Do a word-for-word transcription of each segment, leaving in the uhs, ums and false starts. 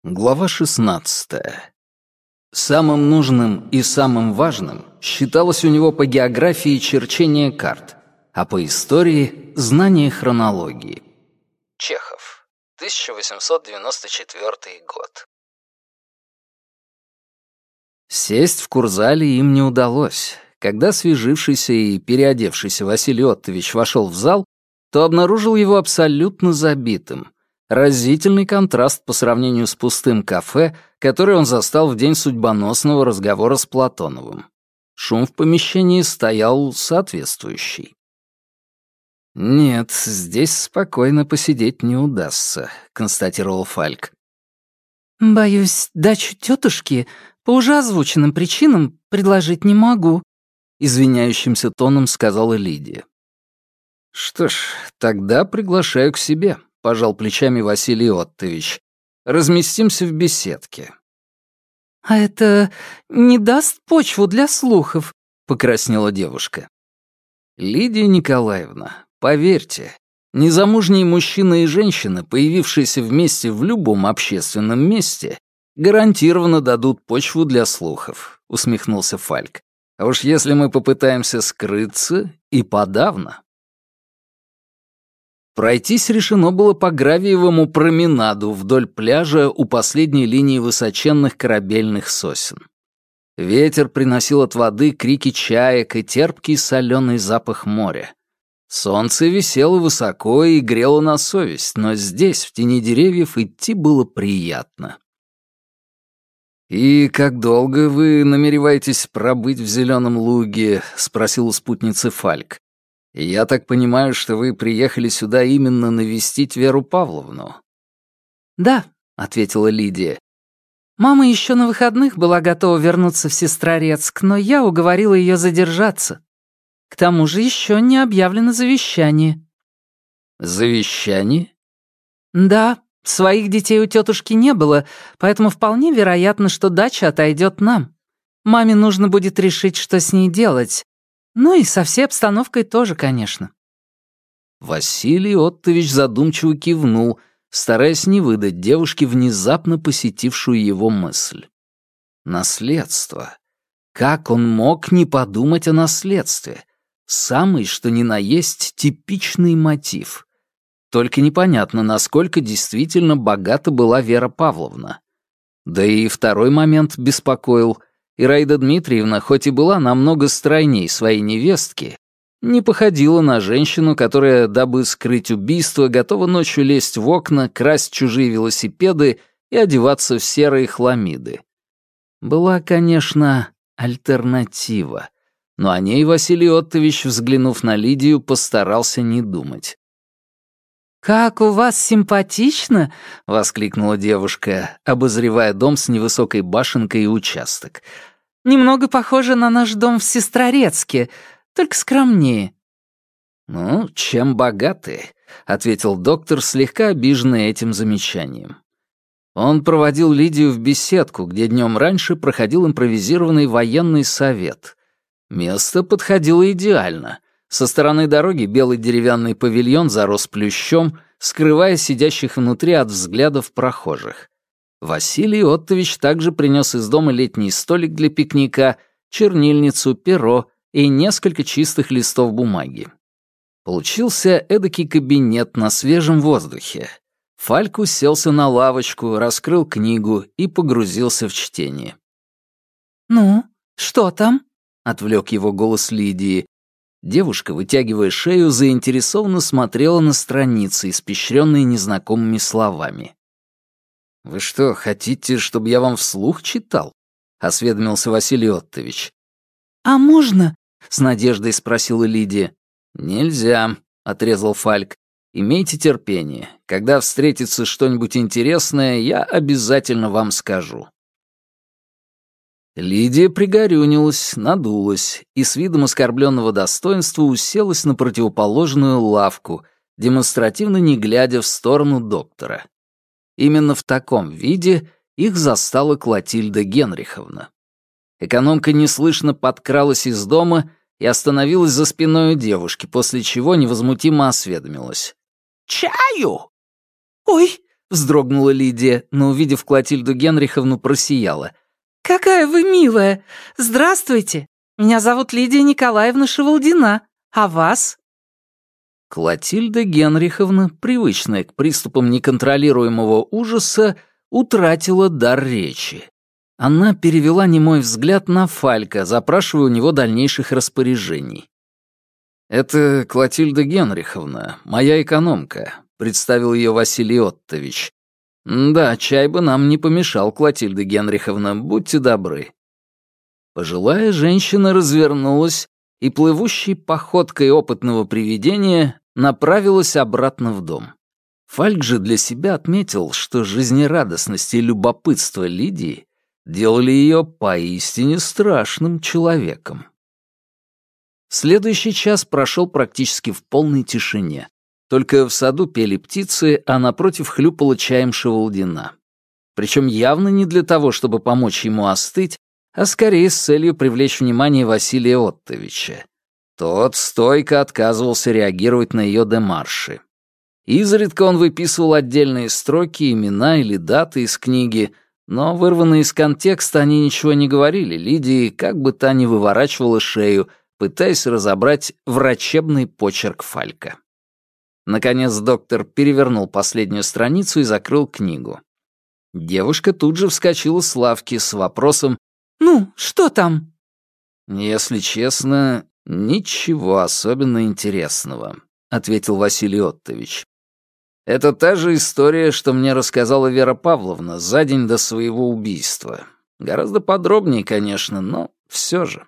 Глава шестнадцатая. Самым нужным и самым важным считалось у него по географии черчение карт, а по истории — знание хронологии. Чехов. тысяча восемьсот девяносто четвёртый год. Сесть в курзале им не удалось. Когда свежившийся и переодевшийся Василий Оттович вошел в зал, то обнаружил его абсолютно забитым. Разительный контраст по сравнению с пустым кафе, который он застал в день судьбоносного разговора с Платоновым. Шум в помещении стоял соответствующий. «Нет, здесь спокойно посидеть не удастся», — констатировал Фальк. «Боюсь, дачу тетушки по уже озвученным причинам предложить не могу», — извиняющимся тоном сказала Лидия. «Что ж, тогда приглашаю к себе», — пожал плечами Василий Оттович. «Разместимся в беседке». «А это не даст почву для слухов?» — покраснела девушка. «Лидия Николаевна, поверьте, незамужние мужчина и женщина, появившиеся вместе в любом общественном месте, гарантированно дадут почву для слухов», — усмехнулся Фальк. «А уж если мы попытаемся скрыться, и подавно». Пройтись решено было по гравиевому променаду вдоль пляжа у последней линии высоченных корабельных сосен. Ветер приносил от воды крики чаек и терпкий соленый запах моря. Солнце висело высоко и грело на совесть, но здесь, в тени деревьев, идти было приятно. «И как долго вы намереваетесь пробыть в Зеленом луге?» — спросил у спутницы Фальк. «Я так понимаю, что вы приехали сюда именно навестить Веру Павловну?» «Да», — ответила Лидия. «Мама еще на выходных была готова вернуться в Сестрорецк, но я уговорила ее задержаться. К тому же еще не объявлено завещание». «Завещание?» «Да, своих детей у тетушки не было, поэтому вполне вероятно, что дача отойдет нам. Маме нужно будет решить, что с ней делать. Ну и со всей обстановкой тоже, конечно». Василий Оттович задумчиво кивнул, стараясь не выдать девушке внезапно посетившую его мысль. Наследство. Как он мог не подумать о наследстве? Самый, что ни на есть, типичный мотив. Только непонятно, насколько действительно богата была Вера Павловна. Да и второй момент беспокоил. Ираида Дмитриевна, хоть и была намного стройней своей невестки, не походила на женщину, которая, дабы скрыть убийство, готова ночью лезть в окна, красть чужие велосипеды и одеваться в серые хламиды. Была, конечно, альтернатива, но о ней Василий Оттович, взглянув на Лидию, постарался не думать. «Как у вас симпатично!» — воскликнула девушка, обозревая дом с невысокой башенкой и участок. «Немного похоже на наш дом в Сестрорецке, только скромнее». «Ну, чем богаты», — ответил доктор, слегка обиженный этим замечанием. Он проводил Лидию в беседку, где днем раньше проходил импровизированный военный совет. Место подходило идеально. Со стороны дороги белый деревянный павильон зарос плющом, скрывая сидящих внутри от взглядов прохожих. Василий Оттович также принес из дома летний столик для пикника, чернильницу, перо и несколько чистых листов бумаги. Получился эдакий кабинет на свежем воздухе. Фальк уселся на лавочку, раскрыл книгу и погрузился в чтение. «Ну, что там?» — отвлек его голос Лидии. Девушка, вытягивая шею, заинтересованно смотрела на страницы, испещренные незнакомыми словами. «Вы что, хотите, чтобы я вам вслух читал?» — осведомился Василий Оттович. «А можно?» — с надеждой спросила Лидия. «Нельзя», — отрезал Фальк. «Имейте терпение. Когда встретится что-нибудь интересное, я обязательно вам скажу». Лидия пригорюнилась, надулась и с видом оскорбленного достоинства уселась на противоположную лавку, демонстративно не глядя в сторону доктора. Именно в таком виде их застала Клотильда Генриховна. Экономка неслышно подкралась из дома и остановилась за спиной у девушки, после чего невозмутимо осведомилась. «Чаю?» «Ой!» — вздрогнула Лидия, но, увидев Клотильду Генриховну, просияла. «Какая вы милая! Здравствуйте! Меня зовут Лидия Николаевна Шевалдина. А вас?» Клотильда Генриховна, привычная к приступам неконтролируемого ужаса, утратила дар речи. Она перевела немой взгляд на Фалька, запрашивая у него дальнейших распоряжений. «Это Клотильда Генриховна, моя экономка», — представил ее Василий Оттович. «Да, чай бы нам не помешал, Клотильда Генриховна, будьте добры». Пожилая женщина развернулась и плывущей походкой опытного привидения направилась обратно в дом. Фальк же для себя отметил, что жизнерадостность и любопытство Лидии делали ее поистине страшным человеком. Следующий час прошел практически в полной тишине. Только в саду пели птицы, а напротив хлюпала чаем Шевалдина. Причем явно не для того, чтобы помочь ему остыть, а скорее с целью привлечь внимание Василия Оттовича. Тот стойко отказывался реагировать на ее демарши. Изредка он выписывал отдельные строки, имена или даты из книги, но, вырванные из контекста, они ничего не говорили Лидии, как бы та ни выворачивала шею, пытаясь разобрать врачебный почерк Фалька. Наконец доктор перевернул последнюю страницу и закрыл книгу. Девушка тут же вскочила с лавки с вопросом «Ну, что там?» «Если честно, ничего особенно интересного», — ответил Василий Оттович. «Это та же история, что мне рассказала Вера Павловна за день до своего убийства. Гораздо подробнее, конечно, но все же».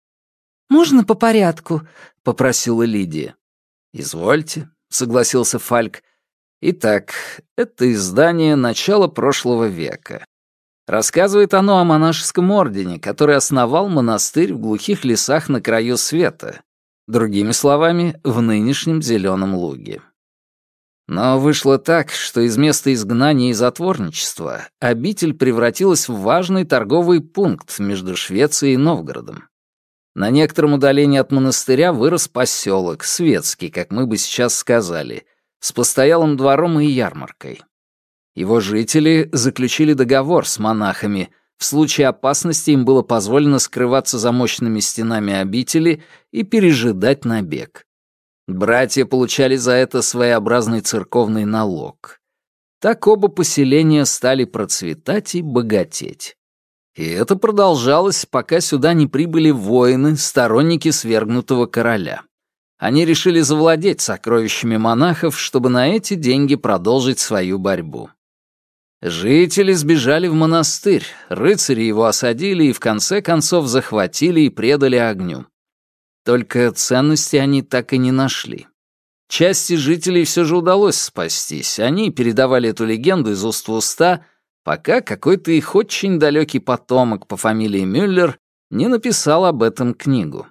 «Можно по порядку?» — попросила Лидия. «Извольте», — согласился Фальк. «Итак, это издание начала прошлого века. Рассказывает оно о монашеском ордене, который основал монастырь в глухих лесах на краю света, другими словами, в нынешнем Зеленом Луге. Но вышло так, что из места изгнания и затворничества обитель превратилась в важный торговый пункт между Швецией и Новгородом. На некотором удалении от монастыря вырос поселок, светский, как мы бы сейчас сказали, с постоялым двором и ярмаркой. Его жители заключили договор с монахами. В случае опасности им было позволено скрываться за мощными стенами обители и пережидать набег. Братья получали за это своеобразный церковный налог. Так оба поселения стали процветать и богатеть. И это продолжалось, пока сюда не прибыли воины, сторонники свергнутого короля. Они решили завладеть сокровищами монахов, чтобы на эти деньги продолжить свою борьбу. Жители сбежали в монастырь, рыцари его осадили и в конце концов захватили и предали огню. Только ценности они так и не нашли. Части жителей все же удалось спастись, они передавали эту легенду из уст в уста, пока какой-то их очень далекий потомок по фамилии Мюллер не написал об этом книгу.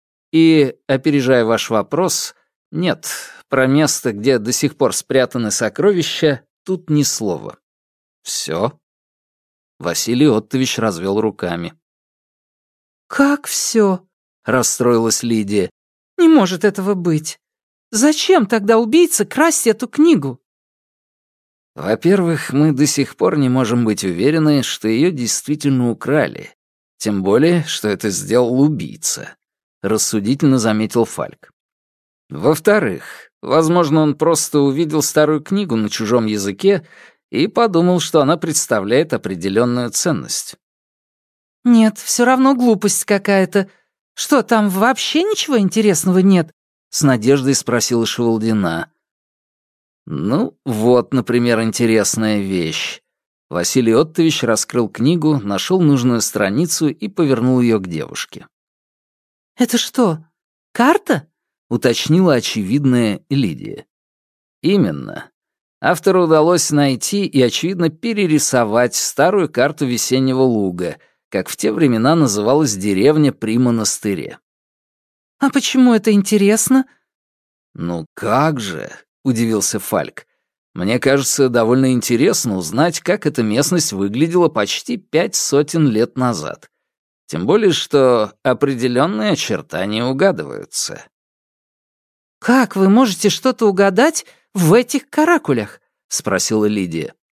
И, опережая ваш вопрос, нет, про место, где до сих пор спрятаны сокровища, тут ни слова. Все. Василий Оттович развел руками. «Как все?» — расстроилась Лидия. «Не может этого быть. Зачем тогда убийце красть эту книгу?» Во-первых, мы до сих пор не можем быть уверены, что ее действительно украли. Тем более, что это сделал убийца, рассудительно заметил Фальк. Во-вторых, возможно, он просто увидел старую книгу на чужом языке и подумал, что она представляет определенную ценность. «Нет, все равно глупость какая-то. Что, там вообще ничего интересного нет?» — с надеждой спросила Шевалдина. Ну, вот, например, интересная вещь. Василий Оттович раскрыл книгу, нашел нужную страницу и повернул ее к девушке. «Это что, карта?» — уточнила очевидная Лидия. «Именно. Автору удалось найти и, очевидно, перерисовать старую карту Весеннего Луга, как в те времена называлась деревня при монастыре». «А почему это интересно?» «Ну как же!» — удивился Фальк. «Мне кажется, довольно интересно узнать, как эта местность выглядела почти пять сотен лет назад. Тем более, что определенные очертания угадываются». «Как вы можете что-то угадать в этих каракулях?» — спросила Лидия.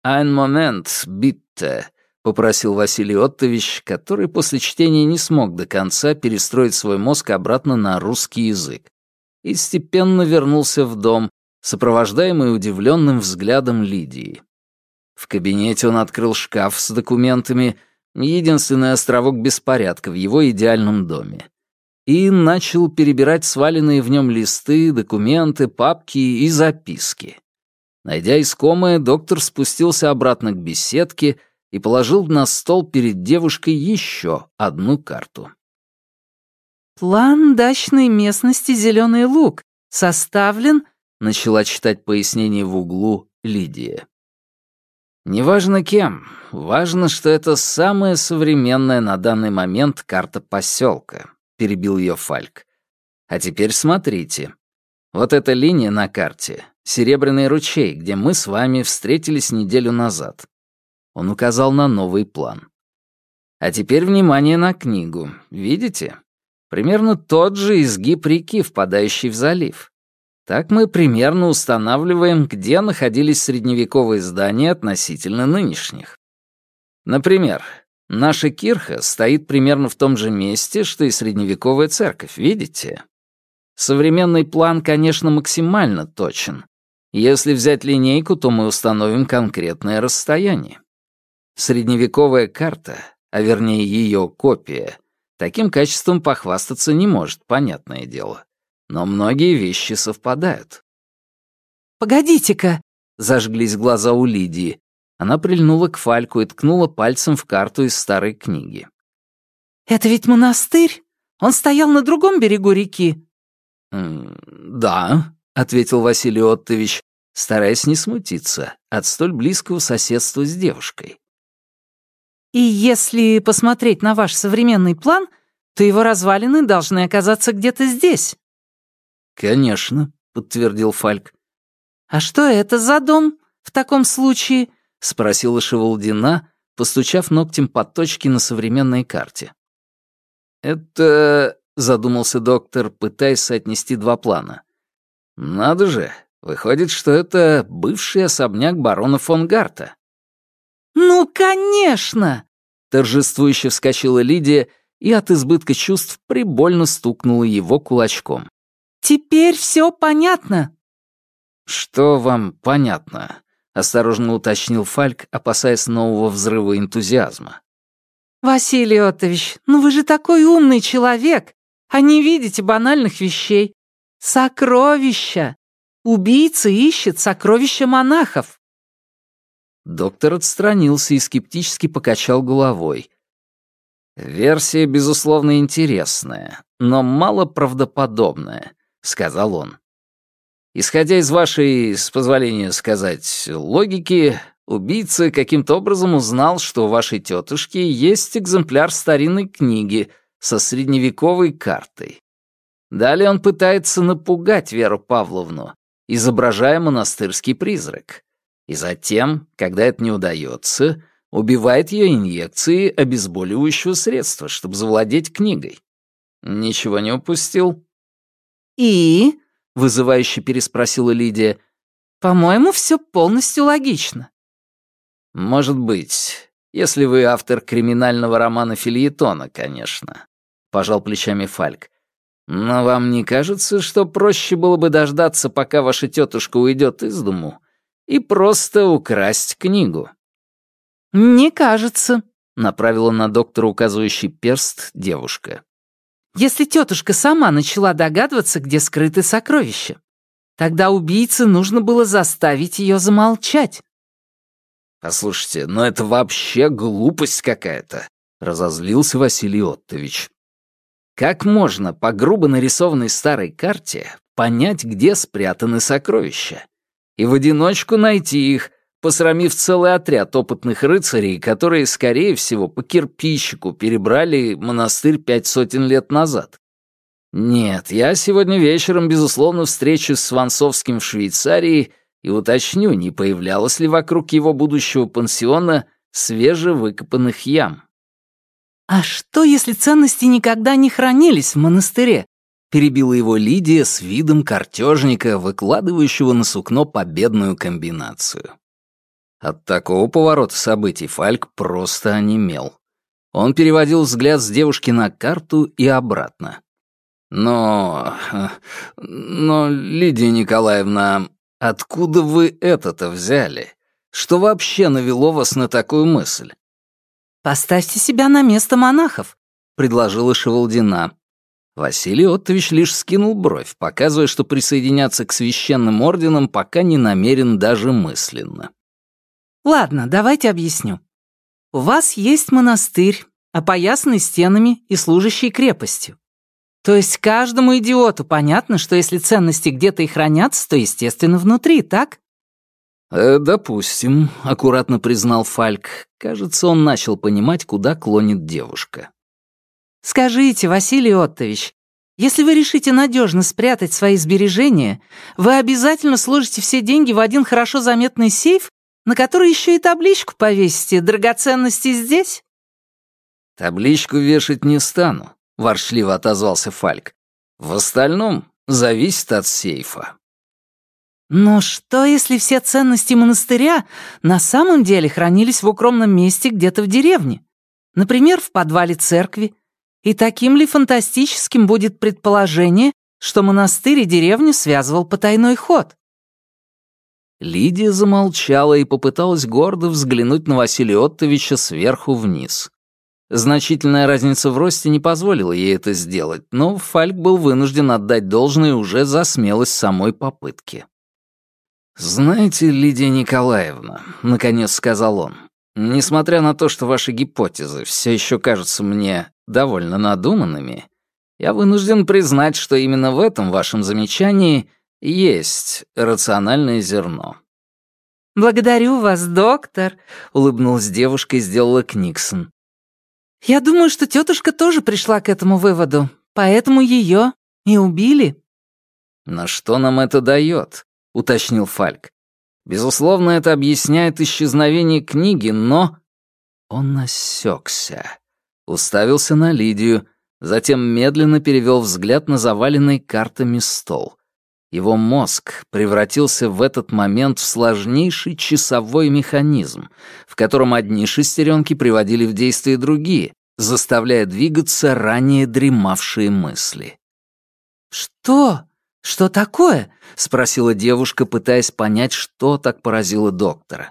«Ein Moment, bitte», — попросил Василий Оттович, который после чтения не смог до конца перестроить свой мозг обратно на русский язык, и степенно вернулся в дом, сопровождаемый удивленным взглядом Лидии. В кабинете он открыл шкаф с документами, единственный островок беспорядка в его идеальном доме, и начал перебирать сваленные в нем листы, документы, папки и записки. Найдя искомое, доктор спустился обратно к беседке и положил на стол перед девушкой еще одну карту. «План дачной местности «Зеленый луг» составлен...» — начала читать пояснение в углу Лидия. «Неважно кем, важно, что это самая современная на данный момент карта поселка», — перебил ее Фальк. «А теперь смотрите. Вот эта линия на карте — Серебряный ручей, где мы с вами встретились неделю назад». Он указал на новый план. «А теперь внимание на книгу. Видите? Примерно тот же изгиб реки, впадающий в залив. Так мы примерно устанавливаем, где находились средневековые здания относительно нынешних. Например, наша кирха стоит примерно в том же месте, что и средневековая церковь, видите? Современный план, конечно, максимально точен. Если взять линейку, то мы установим конкретное расстояние. Средневековая карта, а вернее ее копия, таким качеством похвастаться не может, понятное дело. Но многие вещи совпадают. «Погодите-ка!» — зажглись глаза у Лидии. Она прильнула к Фальку и ткнула пальцем в карту из старой книги. «Это ведь монастырь? Он стоял на другом берегу реки?» «Да», — ответил Василий Оттович, стараясь не смутиться от столь близкого соседства с девушкой. «И если посмотреть на ваш современный план, то его развалины должны оказаться где-то здесь». «Конечно», — подтвердил Фальк. «А что это за дом в таком случае?» — спросила Шевалдина, постучав ногтем по точке на современной карте. «Это...» — задумался доктор, пытаясь соотнести два плана. «Надо же, выходит, что это бывший особняк барона фон Гарта». «Ну, конечно!» — торжествующе вскочила Лидия и от избытка чувств прибольно стукнула его кулачком. «Теперь все понятно». «Что вам понятно?» — осторожно уточнил Фальк, опасаясь нового взрыва энтузиазма. «Василий Оттович, ну вы же такой умный человек, а не видите банальных вещей. Сокровища! Убийца ищет сокровища монахов». Доктор отстранился и скептически покачал головой. «Версия, безусловно, интересная, но мало правдоподобная», — сказал он. «Исходя из вашей, с позволения сказать, логики, убийца каким-то образом узнал, что у вашей тетушки есть экземпляр старинной книги со средневековой картой. Далее он пытается напугать Веру Павловну, изображая монастырский призрак. И затем, когда это не удается, убивает ее инъекцией обезболивающего средства, чтобы завладеть книгой. Ничего не упустил?» «И?» — вызывающе переспросила Лидия. «По-моему, все полностью логично». «Может быть, если вы автор криминального романа-фельетона, конечно», — пожал плечами Фальк. «Но вам не кажется, что проще было бы дождаться, пока ваша тетушка уйдет из дому, и просто украсть книгу?» «Не кажется», — направила на доктора указывающий перст девушка. «Если тетушка сама начала догадываться, где скрыты сокровища, тогда убийце нужно было заставить ее замолчать». «Послушайте, но это вообще глупость какая-то», — разозлился Василий Оттович. «Как можно по грубо нарисованной старой карте понять, где спрятаны сокровища? И в одиночку найти их, посрамив целый отряд опытных рыцарей, которые, скорее всего, по кирпичику перебрали монастырь пять сотен лет назад? Нет, я сегодня вечером, безусловно, встречусь с Ванцовским в Швейцарии и уточню, не появлялось ли вокруг его будущего пансиона свежевыкопанных ям». «А что, если ценности никогда не хранились в монастыре?» — перебила его Лидия с видом картежника, выкладывающего на сукно победную комбинацию. От такого поворота событий Фальк просто онемел. Он переводил взгляд с девушки на карту и обратно. «Но... но, Лидия Николаевна, откуда вы это-то взяли? Что вообще навело вас на такую мысль?» «Поставьте себя на место монахов», — предложила Шевалдина. Василий Оттович лишь скинул бровь, показывая, что присоединяться к священным орденам пока не намерен даже мысленно. «Ладно, давайте объясню. У вас есть монастырь, опоясанный стенами и служащий крепостью. То есть каждому идиоту понятно, что если ценности где-то и хранятся, то, естественно, внутри, так?» «Э, «Допустим», — аккуратно признал Фальк. Кажется, он начал понимать, куда клонит девушка. «Скажите, Василий Оттович, если вы решите надежно спрятать свои сбережения, вы обязательно сложите все деньги в один хорошо заметный сейф, на который еще и табличку повесите «Драгоценности здесь»?» «Табличку вешать не стану», — ворчливо отозвался Фальк. «В остальном зависит от сейфа». «Но что, если все ценности монастыря на самом деле хранились в укромном месте где-то в деревне? Например, в подвале церкви? И таким ли фантастическим будет предположение, что монастырь и деревню связывал потайной ход?» Лидия замолчала и попыталась гордо взглянуть на Василия Оттовича сверху вниз. Значительная разница в росте не позволила ей это сделать, но Фальк был вынужден отдать должное уже за смелость самой попытки. «Знаете, Лидия Николаевна», — наконец сказал он, «несмотря на то, что ваши гипотезы все еще кажутся мне довольно надуманными, я вынужден признать, что именно в этом вашем замечании есть рациональное зерно». «Благодарю вас, доктор», — улыбнулась девушка и сделала книксон. «Я думаю, что тетушка тоже пришла к этому выводу, поэтому ее и убили». «Но что нам это дает?» — уточнил Фальк. «Безусловно, это объясняет исчезновение книги, но...» Он осекся, уставился на Лидию, затем медленно перевел взгляд на заваленный картами стол. Его мозг превратился в этот момент в сложнейший часовой механизм, в котором одни шестеренки приводили в действие другие, заставляя двигаться ранее дремавшие мысли. «Что? Что такое?» — спросила девушка, пытаясь понять, что так поразило доктора.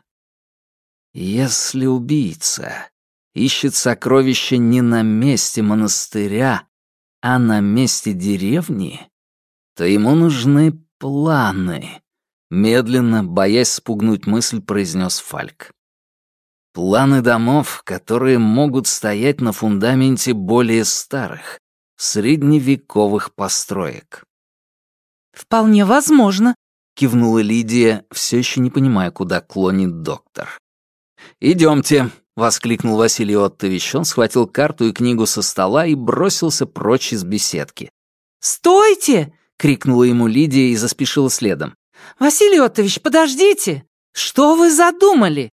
«Если убийца ищет сокровища не на месте монастыря, а на месте деревни, то ему нужны планы», — медленно, боясь спугнуть мысль, произнес Фальк. «Планы домов, которые могут стоять на фундаменте более старых, средневековых построек». «Вполне возможно», — кивнула Лидия, все еще не понимая, куда клонит доктор. «Идемте», — воскликнул Василий Оттович. Он схватил карту и книгу со стола и бросился прочь из беседки. «Стойте!» — крикнула ему Лидия и заспешила следом. «Василий Оттович, подождите! Что вы задумали?»